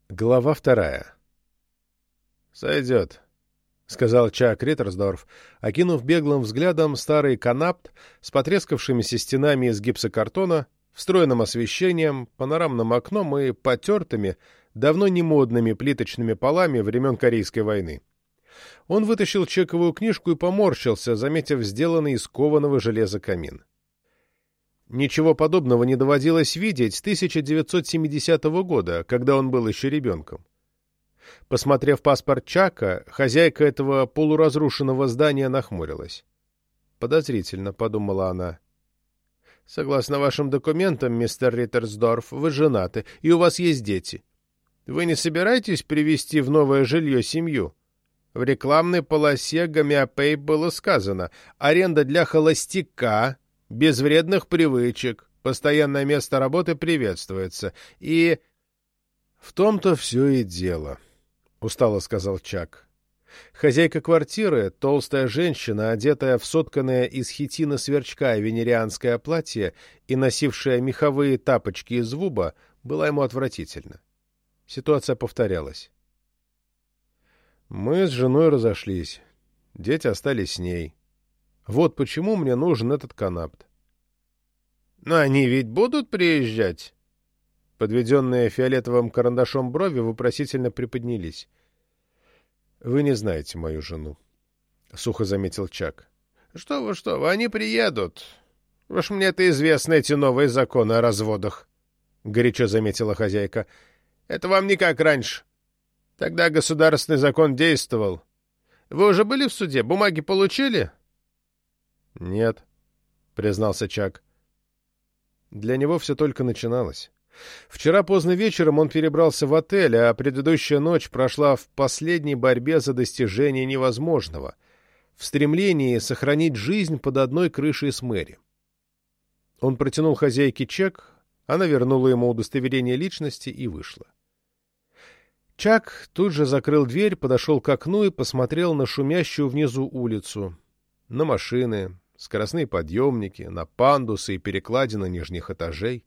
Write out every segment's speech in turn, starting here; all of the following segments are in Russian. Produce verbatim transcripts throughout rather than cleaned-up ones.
Глава вторая. «Сойдет», — сказал Чак Риттерсдорф, окинув беглым взглядом старый канапт с потрескавшимися стенами из гипсокартона, встроенным освещением, панорамным окном и потертыми, давно не модными плиточными полами времен Корейской войны. Он вытащил чековую книжку и поморщился, заметив сделанный из кованого железа камин. Ничего подобного не доводилось видеть с тысяча девятьсот семидесятого года, когда он был еще ребенком. Посмотрев паспорт Чака, хозяйка этого полуразрушенного здания нахмурилась. «Подозрительно», — подумала она. «Согласно вашим документам, мистер Риттерсдорф, вы женаты, и у вас есть дети. Вы не собираетесь привезти в новое жилье семью? В рекламной полосе Гомеопей было сказано: аренда для холостяка, без вредных привычек, постоянное место работы приветствуется, и...» «В том-то все и дело», — устало сказал Чак. Хозяйка квартиры, толстая женщина, одетая в сотканное из хитина сверчка венерианское платье и носившая меховые тапочки из вуба, была ему отвратительна. Ситуация повторялась. «Мы с женой разошлись. Дети остались с ней. Вот почему мне нужен этот канапт». «Но они ведь будут приезжать?» Подведенные фиолетовым карандашом брови вопросительно приподнялись. «Вы не знаете мою жену», — сухо заметил Чак. «Что вы, что вы, они приедут. Уж мне это известно, эти новые законы о разводах», — горячо заметила хозяйка. «Это вам не как раньше. Тогда государственный закон действовал. Вы уже были в суде? Бумаги получили?» «Нет», — признался Чак. Для него все только начиналось. Вчера поздно вечером он перебрался в отель, а предыдущая ночь прошла в последней борьбе за достижение невозможного, в стремлении сохранить жизнь под одной крышей с Мэри. Он протянул хозяйке чек, она вернула ему удостоверение личности и вышла. Чак тут же закрыл дверь, подошел к окну и посмотрел на шумящую внизу улицу, на машины, скоростные подъемники, на пандусы и перекладины нижних этажей.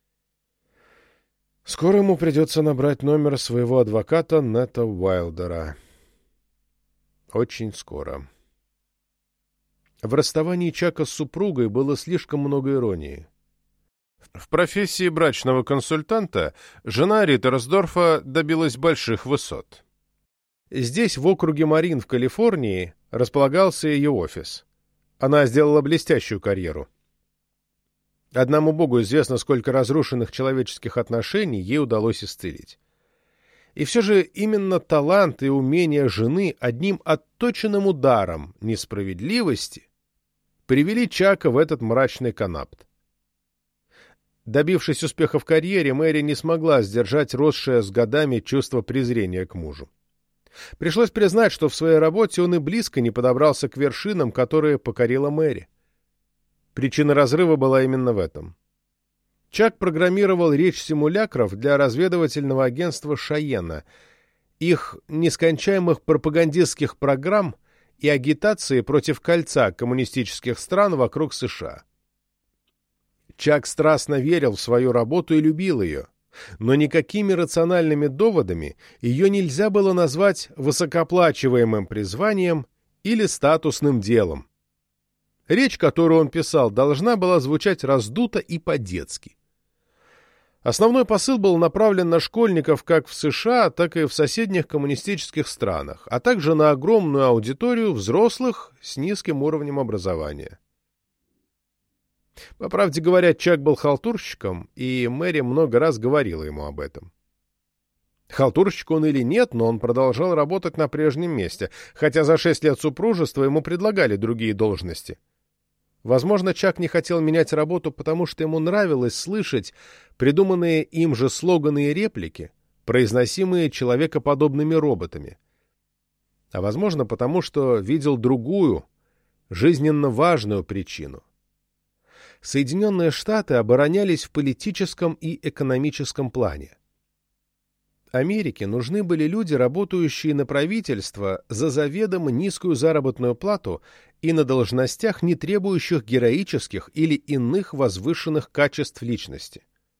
Скоро ему придется набрать номер своего адвоката Нета Уайлдера. Очень скоро. В расставании Чака с супругой было слишком много иронии. В профессии брачного консультанта жена Риттерсдорфа добилась больших высот. Здесь, в округе Марин в Калифорнии, располагался ее офис. Она сделала блестящую карьеру. Одному Богу известно, сколько разрушенных человеческих отношений ей удалось исцелить. И все же именно талант и умение жены одним отточенным ударом несправедливости привели Чака в этот мрачный канапт. Добившись успеха в карьере, Мэри не смогла сдержать росшее с годами чувство презрения к мужу. Пришлось признать, что в своей работе он и близко не подобрался к вершинам, которые покорила Мэри. Причина разрыва была именно в этом. Чак программировал речь симулякров для разведывательного агентства Шайена, их нескончаемых пропагандистских программ и агитации против кольца коммунистических стран вокруг США. Чак страстно верил в свою работу и любил ее, но никакими рациональными доводами ее нельзя было назвать высокооплачиваемым призванием или статусным делом. Речь, которую он писал, должна была звучать раздуто и по-детски. Основной посыл был направлен на школьников как в США, так и в соседних коммунистических странах, а также на огромную аудиторию взрослых с низким уровнем образования. По правде говоря, Чак был халтурщиком, и Мэри много раз говорила ему об этом. Халтурщик он или нет, но он продолжал работать на прежнем месте, хотя за шесть лет супружества ему предлагали другие должности. Возможно, Чак не хотел менять работу, потому что ему нравилось слышать придуманные им же слоганы и реплики, произносимые человекоподобными роботами. А возможно, потому что видел другую, жизненно важную причину. Соединенные Штаты оборонялись в политическом и экономическом плане. Америке нужны были люди, работающие на правительство за заведомо низкую заработную плату и на должностях, не требующих героических или иных возвышенных качеств личности.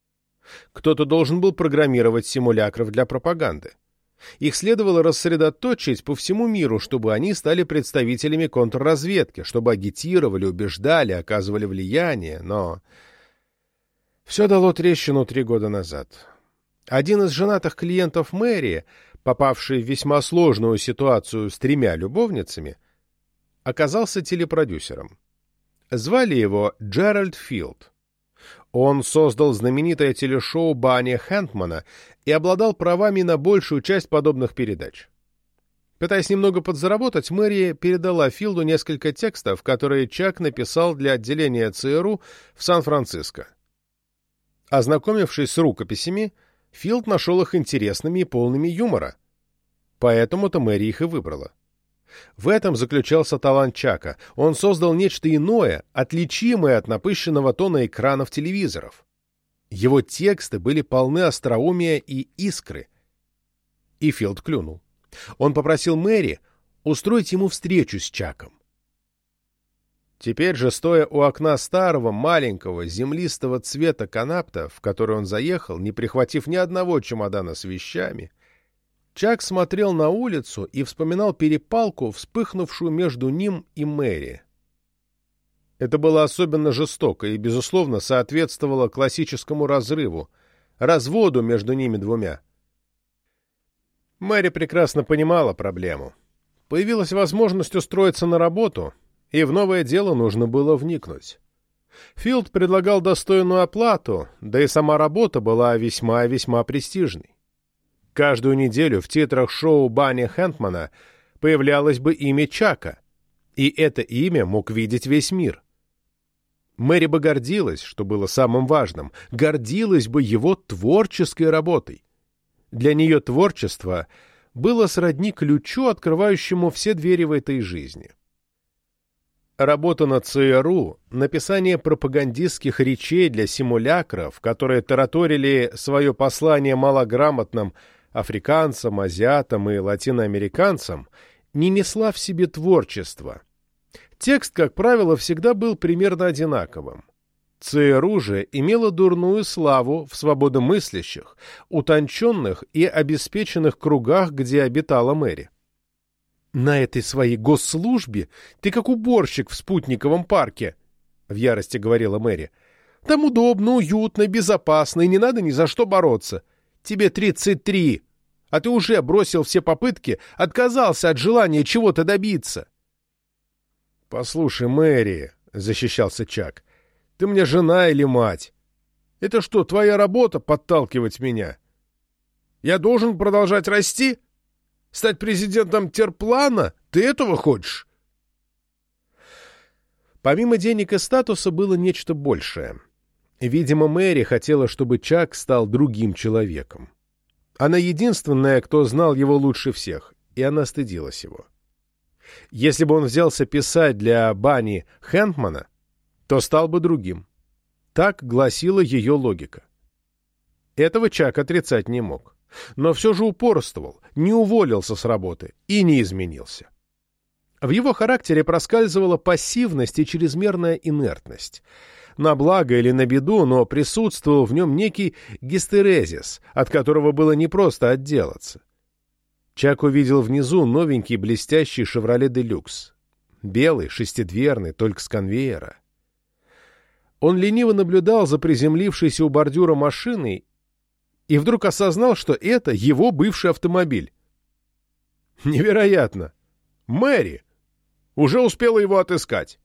Кто-то должен был программировать симулякров для пропаганды. Их следовало рассредоточить по всему миру, чтобы они стали представителями контрразведки, чтобы агитировали, убеждали, оказывали влияние, но... Все дало трещину три года назад. Один из женатых клиентов Мэри, попавший в весьма сложную ситуацию с тремя любовницами, оказался телепродюсером. Звали его Джеральд Филд. Он создал знаменитое телешоу Банни Хэнтмана и обладал правами на большую часть подобных передач. Пытаясь немного подзаработать, Мэри передала Филду несколько текстов, которые Чак написал для отделения ЦРУ в Сан-Франциско. Ознакомившись с рукописями, Филд нашел их интересными и полными юмора. Поэтому-то Мэри их и выбрала. В этом заключался талант Чака. Он создал нечто иное, отличимое от напыщенного тона экранов телевизоров. Его тексты были полны остроумия и искры. И Филд клюнул. Он попросил Мэри устроить ему встречу с Чаком. Теперь же, стоя у окна старого, маленького, землистого цвета канапта, в который он заехал, не прихватив ни одного чемодана с вещами, Чак смотрел на улицу и вспоминал перепалку, вспыхнувшую между ним и Мэри. Это было особенно жестоко и, безусловно, соответствовало классическому разрыву, разводу между ними двумя. Мэри прекрасно понимала проблему. Появилась возможность устроиться на работу, и в новое дело нужно было вникнуть. Филд предлагал достойную оплату, да и сама работа была весьма-весьма престижной. Каждую неделю в титрах шоу Банни Хэнтмана появлялось бы имя Чака, и это имя мог видеть весь мир. Мэри бы гордилась, что было самым важным, гордилась бы его творческой работой. Для нее творчество было сродни ключу, открывающему все двери в этой жизни. Работа на ЦРУ, написание пропагандистских речей для симулякров, которые тараторили свое послание малограмотным африканцам, азиатам и латиноамериканцам, не несла в себе творчества. Текст, как правило, всегда был примерно одинаковым. ЦРУ же имела дурную славу в свободомыслящих, утонченных и обеспеченных кругах, где обитала Мэри. «На этой своей госслужбе ты как уборщик в спутниковом парке», — в ярости говорила Мэри. «Там удобно, уютно, безопасно, и не надо ни за что бороться. Тебе тридцать три, а ты уже бросил все попытки, отказался от желания чего-то добиться». «Послушай, Мэри», — защищался Чак, — «ты мне жена или мать? Это что, твоя работа подталкивать меня? Я должен продолжать расти? Стать президентом терплана? Ты этого хочешь?» Помимо денег и статуса было нечто большее. Видимо, Мэри хотела, чтобы Чак стал другим человеком. Она единственная, кто знал его лучше всех, и она стыдилась его. Если бы он взялся писать для Банни Хэнтмана, то стал бы другим. Так гласила ее логика. Этого Чак отрицать не мог. Но все же упорствовал, не уволился с работы и не изменился. В его характере проскальзывала пассивность и чрезмерная инертность. На благо или на беду, но присутствовал в нем некий гистерезис, от которого было непросто отделаться. Чак увидел внизу новенький блестящий «Шевроле Делюкс». Белый, шестидверный, только с конвейера. Он лениво наблюдал за приземлившейся у бордюра машиной и вдруг осознал, что это его бывший автомобиль. Невероятно! Мэри! Уже успела его отыскать.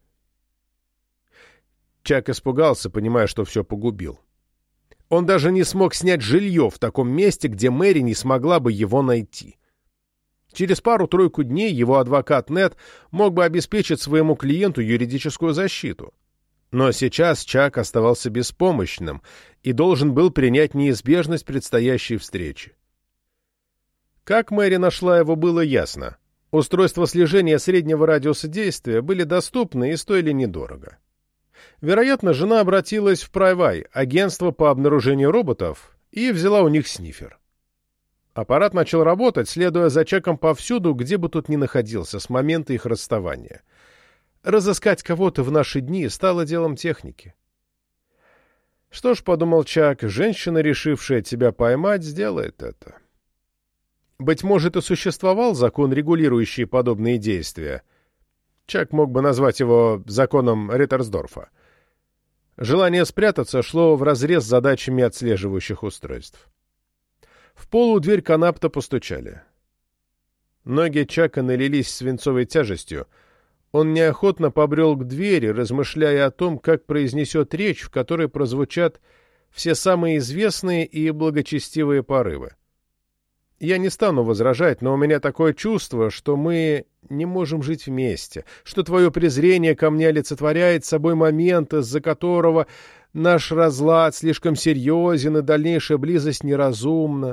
Чак испугался, понимая, что все погубил. Он даже не смог снять жилье в таком месте, где Мэри не смогла бы его найти. Через пару-тройку дней его адвокат Нед мог бы обеспечить своему клиенту юридическую защиту. Но сейчас Чак оставался беспомощным и должен был принять неизбежность предстоящей встречи. Как Мэри нашла его, было ясно. Устройства слежения среднего радиуса действия были доступны и стоили недорого. Вероятно, жена обратилась в Прайвай, агентство по обнаружению роботов, и взяла у них снифер. Аппарат начал работать, следуя за Чаком повсюду, где бы тот ни находился с момента их расставания. Разыскать кого-то в наши дни стало делом техники. Что ж, — подумал Чак, — женщина, решившая тебя поймать, сделает это. Быть может, и существовал закон, регулирующий подобные действия. Чак мог бы назвать его законом Риттерсдорфа. Желание спрятаться шло вразрез с задачами отслеживающих устройств. В пол у дверь Канапта постучали. Ноги Чака налились свинцовой тяжестью. Он неохотно побрел к двери, размышляя о том, как произнесет речь, в которой прозвучат все самые известные и благочестивые порывы. Я не стану возражать, но у меня такое чувство, что мы не можем жить вместе, что твое презрение ко мне олицетворяет собой момент, из-за которого наш разлад слишком серьезен и дальнейшая близость неразумна.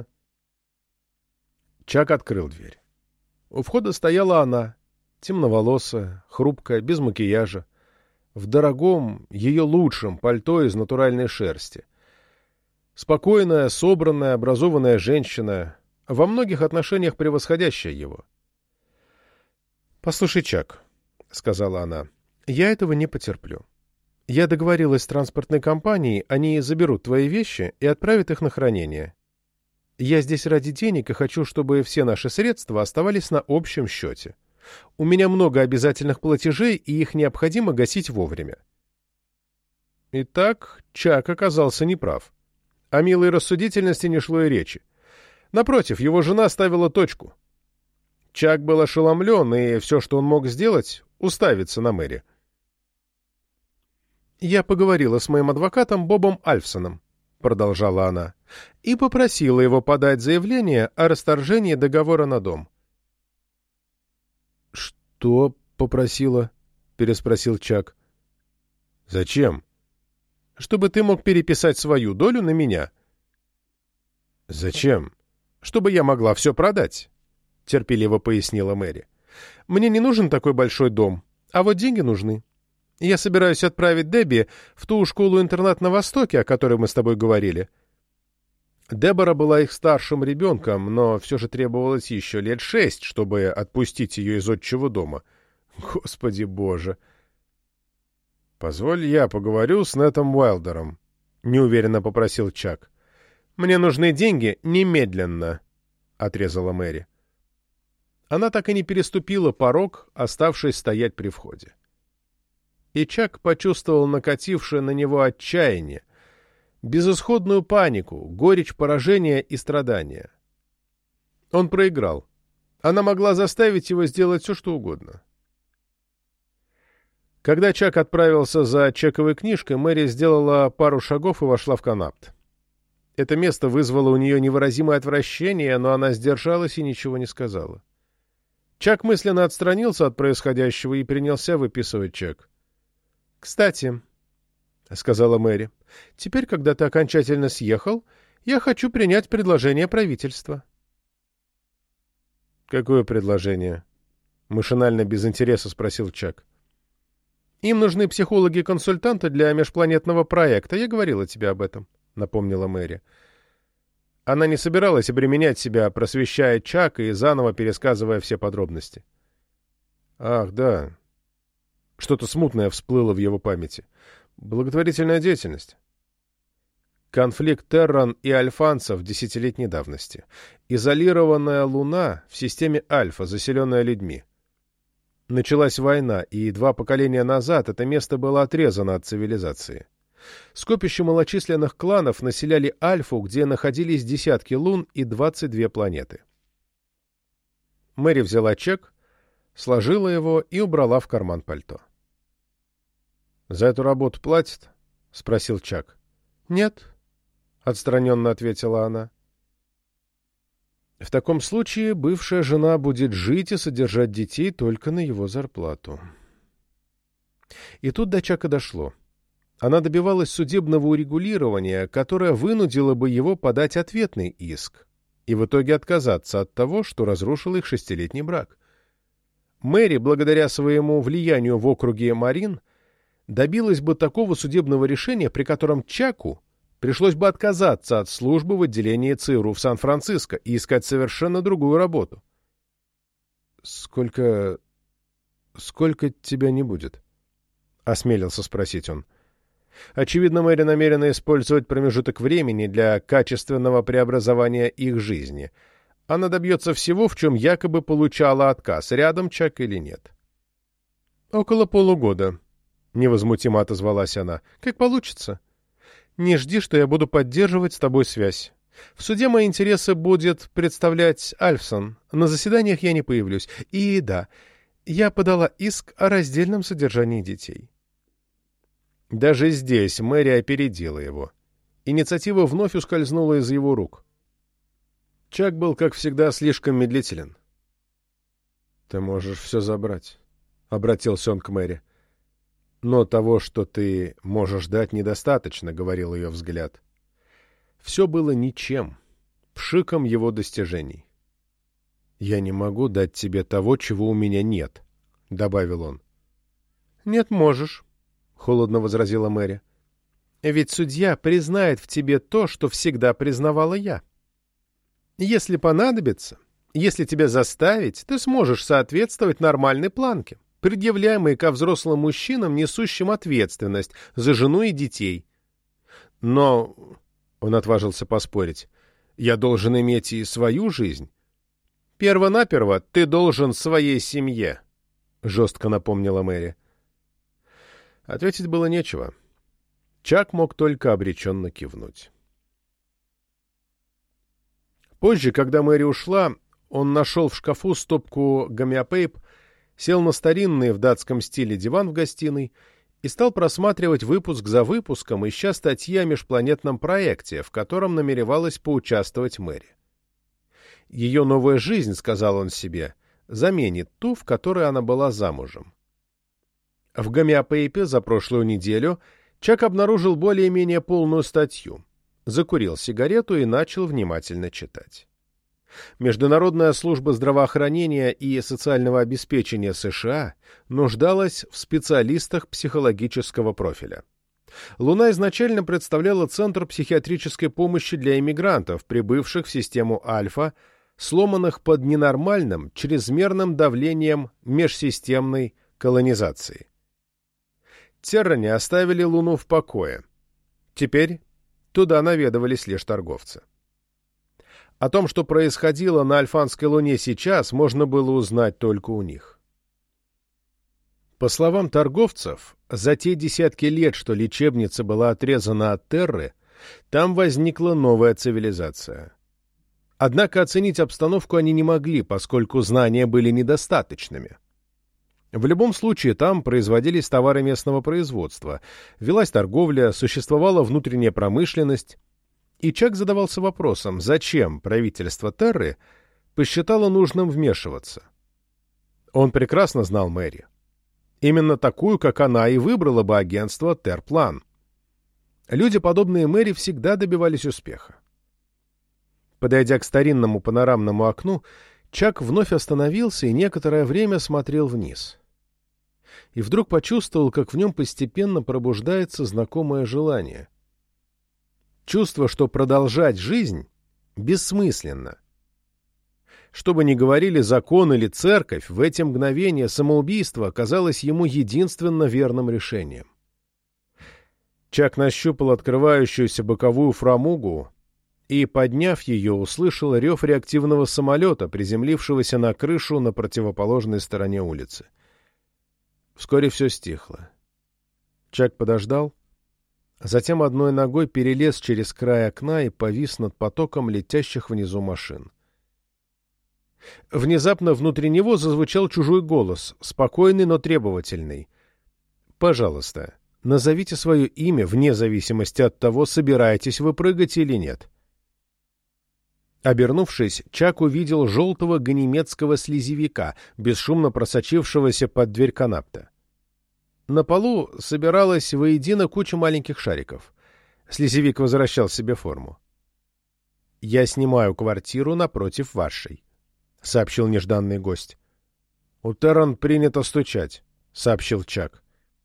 Чак открыл дверь. У входа стояла она, темноволосая, хрупкая, без макияжа, в дорогом, ее лучшем пальто из натуральной шерсти. Спокойная, собранная, образованная женщина, во многих отношениях превосходящая его. «Послушай, Чак», — сказала она, — «я этого не потерплю. Я договорилась с транспортной компанией, они заберут твои вещи и отправят их на хранение. Я здесь ради денег и хочу, чтобы все наши средства оставались на общем счете. У меня много обязательных платежей, и их необходимо гасить вовремя». Итак, Чак оказался неправ. О милой рассудительности не шло и речи. Напротив, его жена ставила точку. Чак был ошеломлен, и все, что он мог сделать, — уставиться на Мэри. «Я поговорила с моим адвокатом Бобом Альфсоном», — продолжала она, — «и попросила его подать заявление о расторжении договора на дом». «Что попросила?» — переспросил Чак. «Зачем?» «Чтобы ты мог переписать свою долю на меня». «Зачем?» «Чтобы я могла все продать», — терпеливо пояснила Мэри. «Мне не нужен такой большой дом, а вот деньги нужны. Я собираюсь отправить Дебби в ту школу-интернат на Востоке, о которой мы с тобой говорили». Дебора была их старшим ребенком, но все же требовалось еще лет шесть, чтобы отпустить ее из отчего дома. Господи Боже! «Позволь я поговорю с Нэтом Уайлдером», — неуверенно попросил Чак. «Мне нужны деньги немедленно», — отрезала Мэри. Она так и не переступила порог, оставшись стоять при входе. И Чак почувствовал накатившее на него отчаяние, безысходную панику, горечь поражения и страдания. Он проиграл. Она могла заставить его сделать все, что угодно. Когда Чак отправился за чековой книжкой, Мэри сделала пару шагов и вошла в Канапт. Это место вызвало у нее невыразимое отвращение, но она сдержалась и ничего не сказала. Чак мысленно отстранился от происходящего и принялся выписывать чек. «Кстати», — сказала Мэри, — «теперь, когда ты окончательно съехал, я хочу принять предложение правительства». «Какое предложение?» — машинально без интереса спросил Чак. «Им нужны психологи-консультанты для межпланетного проекта. Я говорила тебе об этом», — напомнила Мэри. Она не собиралась обременять себя, просвещая Чака и заново пересказывая все подробности. «Ах, да». Что-то смутное всплыло в его памяти. Благотворительная деятельность. Конфликт Терран и альфанцев десятилетней давности. Изолированная Луна в системе Альфа, заселенная людьми. Началась война, и два поколения назад это место было отрезано от цивилизации. Скопище малочисленных кланов населяли Альфу, где находились десятки лун и двадцать две планеты. Мэри взяла чек, сложила его и убрала в карман пальто. «За эту работу платят?» — спросил Чак. «Нет», — отстраненно ответила она. «В таком случае бывшая жена будет жить и содержать детей только на его зарплату». И тут до Чака дошло. Она добивалась судебного урегулирования, которое вынудило бы его подать ответный иск и в итоге отказаться от того, что разрушил их шестилетний брак. Мэри, благодаря своему влиянию в округе Марин, добилась бы такого судебного решения, при котором Чаку пришлось бы отказаться от службы в отделении ЦРУ в Сан-Франциско и искать совершенно другую работу. «Сколько... сколько тебя не будет?» — осмелился спросить он. Очевидно, Мэри намерена использовать промежуток времени для качественного преобразования их жизни. Она добьется всего, в чем якобы получала отказ, рядом Чак или нет. «Около полугода», — невозмутимо отозвалась она. «Как получится. Не жди, что я буду поддерживать с тобой связь. В суде мои интересы будет представлять Альфсон. На заседаниях я не появлюсь. И да, я подала иск о раздельном содержании детей». Даже здесь Мэри опередила его. Инициатива вновь ускользнула из его рук. Чак был, как всегда, слишком медлителен. «Ты можешь все забрать», — обратился он к Мэри. «Но того, что ты можешь дать, недостаточно», — говорил ее взгляд. Все было ничем, пшиком его достижений. «Я не могу дать тебе того, чего у меня нет», — добавил он. «Нет, можешь», — холодно возразила Мэри. «Ведь судья признает в тебе то, что всегда признавала я. Если понадобится, если тебя заставить, ты сможешь соответствовать нормальной планке, предъявляемой ко взрослым мужчинам, несущим ответственность за жену и детей. Но, — он отважился поспорить, — я должен иметь и свою жизнь. Первонаперво ты должен своей семье, — жестко напомнила Мэри. Ответить было нечего. Чак мог только обреченно кивнуть. Позже, когда Мэри ушла, он нашел в шкафу стопку гомеопейп, сел на старинный в датском стиле диван в гостиной и стал просматривать выпуск за выпуском, ища статьи о межпланетном проекте, в котором намеревалась поучаствовать Мэри. Ее новая жизнь, сказал он себе, заменит ту, в которой она была замужем. В гомеопейпе за прошлую неделю Чак обнаружил более-менее полную статью, закурил сигарету и начал внимательно читать. Международная служба здравоохранения и социального обеспечения США нуждалась в специалистах психологического профиля. Луна изначально представляла центр психиатрической помощи для иммигрантов, прибывших в систему Альфа, сломанных под ненормальным, чрезмерным давлением межсистемной колонизации. Терране оставили Луну в покое. Теперь туда наведывались лишь торговцы. О том, что происходило на Альфанской Луне сейчас, можно было узнать только у них. По словам торговцев, за те десятки лет, что лечебница была отрезана от Терры, там возникла новая цивилизация. Однако оценить обстановку они не могли, поскольку знания были недостаточными. В любом случае, там производились товары местного производства, велась торговля, существовала внутренняя промышленность, и Чак задавался вопросом, зачем правительство Терры посчитало нужным вмешиваться. Он прекрасно знал Мэри. Именно такую, как она, и выбрала бы агентство Терплан. Люди, подобные Мэри, всегда добивались успеха. Подойдя к старинному панорамному окну, Чак вновь остановился и некоторое время смотрел вниз. И вдруг почувствовал, как в нем постепенно пробуждается знакомое желание. Чувство, что продолжать жизнь бессмысленно. Что бы ни говорили закон или церковь, в эти мгновения самоубийство оказалось ему единственно верным решением. Чак нащупал открывающуюся боковую фрамугу и, подняв ее, услышал рев реактивного самолета, приземлившегося на крышу на противоположной стороне улицы. Вскоре все стихло. Чак подождал, затем одной ногой перелез через край окна и повис над потоком летящих внизу машин. Внезапно внутри него зазвучал чужой голос, спокойный, но требовательный. «Пожалуйста, назовите свое имя вне зависимости от того, собираетесь вы прыгать или нет». Обернувшись, Чак увидел желтого ганимедского слизевика, бесшумно просочившегося под дверь канапта. На полу собиралась воедино куча маленьких шариков. Слизевик возвращал себе форму. «Я снимаю квартиру напротив вашей», — сообщил нежданный гость. «У Терран принято стучать», — сообщил Чак.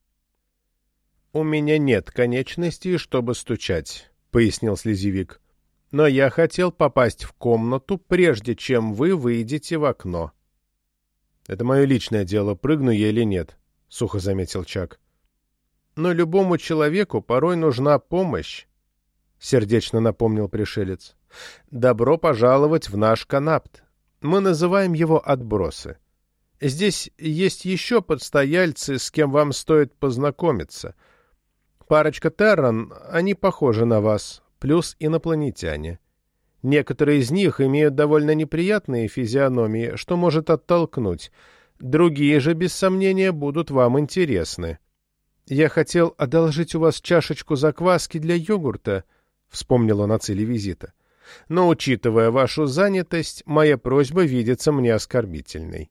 «У меня нет конечностей, чтобы стучать», — пояснил слизевик. «Но я хотел попасть в комнату, прежде чем вы выйдете в окно». «Это мое личное дело, прыгну я или нет», — сухо заметил Чак. Но любому человеку порой нужна помощь, — сердечно напомнил пришелец. Добро пожаловать в наш Канапт. Мы называем его «Отбросы». Здесь есть еще подстояльцы, с кем вам стоит познакомиться. Парочка Терран, они похожи на вас, плюс инопланетяне. Некоторые из них имеют довольно неприятные физиономии, что может оттолкнуть. Другие же, без сомнения, будут вам интересны. «Я хотел одолжить у вас чашечку закваски для йогурта», — вспомнил он о цели визита. «Но, учитывая вашу занятость, моя просьба видится мне оскорбительной».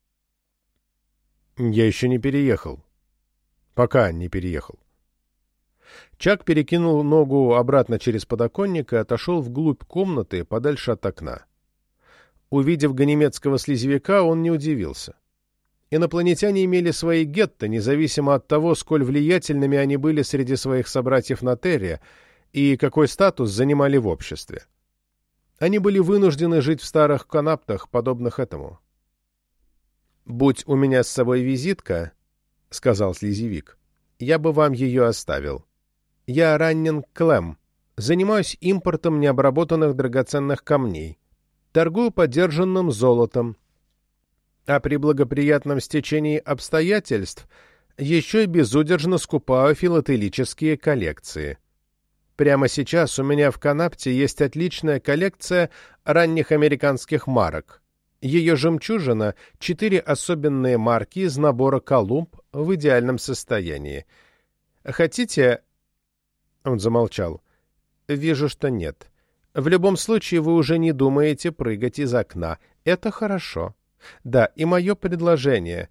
«Я еще не переехал. Пока не переехал». Чак перекинул ногу обратно через подоконник и отошел вглубь комнаты, подальше от окна. Увидев ганемецкого слизевика, он не удивился. Инопланетяне имели свои гетто, независимо от того, сколь влиятельными они были среди своих собратьев на Терре и какой статус занимали в обществе. Они были вынуждены жить в старых канаптах, подобных этому. «Будь у меня с собой визитка, — сказал слизевик, — я бы вам ее оставил. Я Раннин Клэм, занимаюсь импортом необработанных драгоценных камней, торгую подержанным золотом, а при благоприятном стечении обстоятельств еще и безудержно скупаю филателические коллекции. Прямо сейчас у меня в Канапте есть отличная коллекция ранних американских марок. Ее жемчужина — четыре особенные марки из набора «Колумб» в идеальном состоянии. Хотите...» Он замолчал. «Вижу, что нет. В любом случае вы уже не думаете прыгать из окна. Это хорошо. Да, и мое предложение.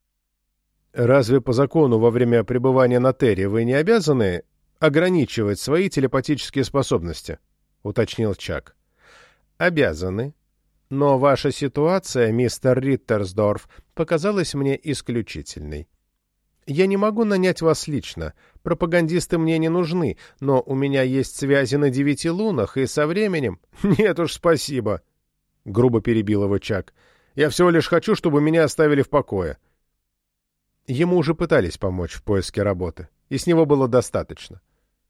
Разве по закону во время пребывания на Терре вы не обязаны ограничивать свои телепатические способности?» — уточнил Чак. «Обязаны. Но ваша ситуация, мистер Риттерсдорф, показалась мне исключительной. Я не могу нанять вас лично, пропагандисты мне не нужны, но у меня есть связи на девяти лунах, и со временем...» «Нет уж, спасибо», — грубо перебил его Чак. «Я всего лишь хочу, чтобы меня оставили в покое». Ему уже пытались помочь в поиске работы, и с него было достаточно.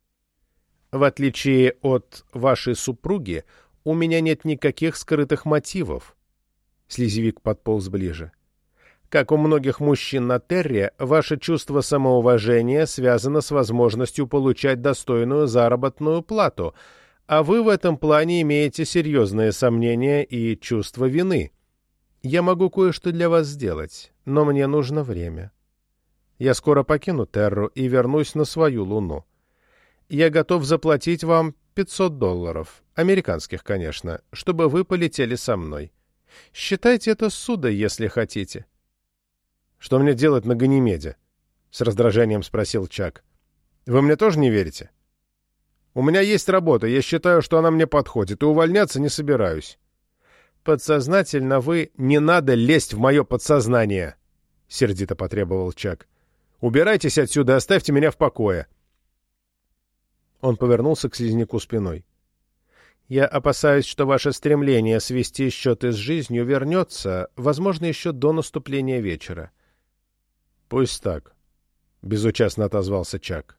«В отличие от вашей супруги, у меня нет никаких скрытых мотивов». Слизевик подполз ближе. «Как у многих мужчин на Терре, ваше чувство самоуважения связано с возможностью получать достойную заработную плату, а вы в этом плане имеете серьезные сомнения и чувство вины. Я могу кое-что для вас сделать, но мне нужно время. Я скоро покину Терру и вернусь на свою луну. Я готов заплатить вам пятьсот долларов, американских, конечно, чтобы вы полетели со мной. Считайте это ссудой, если хотите». «Что мне делать на Ганимеде?» — с раздражением спросил Чак. «Вы мне тоже не верите? У меня есть работа, я считаю, что она мне подходит, и увольняться не собираюсь». «Подсознательно вы... Не надо лезть в мое подсознание!» — сердито потребовал Чак. «Убирайтесь отсюда, оставьте меня в покое!» Он повернулся к слизняку спиной. «Я опасаюсь, что ваше стремление свести счеты с жизнью вернется, возможно, еще до наступления вечера». «Пусть так», — безучастно отозвался Чак.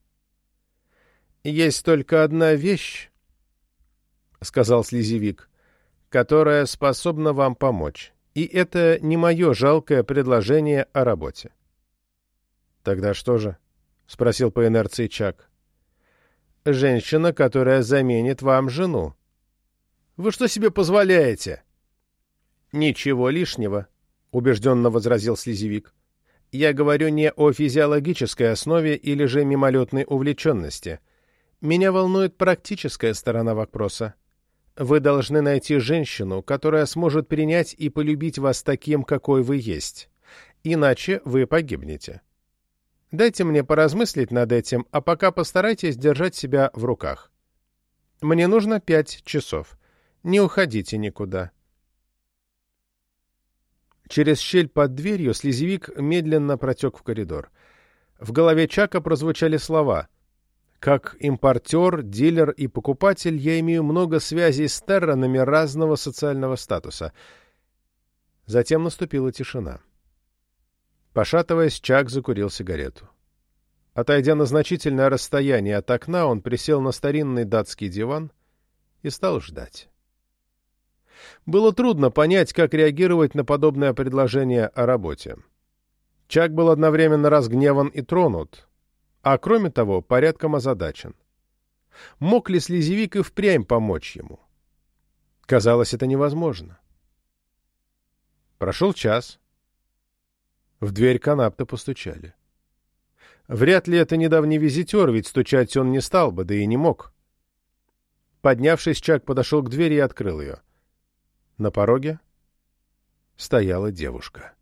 «Есть только одна вещь, — сказал слизевик, — которая способна вам помочь, и это не мое жалкое предложение о работе». «Тогда что же?» — спросил по инерции Чак. «Женщина, которая заменит вам жену». «Вы что себе позволяете?» «Ничего лишнего», — убежденно возразил слизевик. «Я говорю не о физиологической основе или же мимолетной увлеченности. Меня волнует практическая сторона вопроса. Вы должны найти женщину, которая сможет принять и полюбить вас таким, какой вы есть. Иначе вы погибнете. Дайте мне поразмыслить над этим, а пока постарайтесь держать себя в руках. Мне нужно пять часов. Не уходите никуда». Через щель под дверью слизевик медленно протек в коридор. В голове Чака прозвучали слова: «Как импортер, дилер и покупатель я имею много связей с терранами разного социального статуса». Затем наступила тишина. Пошатываясь, Чак закурил сигарету. Отойдя на значительное расстояние от окна, он присел на старинный датский диван и стал ждать. Было трудно понять, как реагировать на подобное предложение о работе. Чак был одновременно разгневан и тронут, а кроме того, порядком озадачен. Мог ли слезевик и впрямь помочь ему? Казалось, это невозможно. Прошел час. В дверь Канапта постучали. Вряд ли это недавний визитер, ведь стучать он не стал бы, да и не мог. Поднявшись, Чак подошел к двери и открыл ее. На пороге стояла девушка.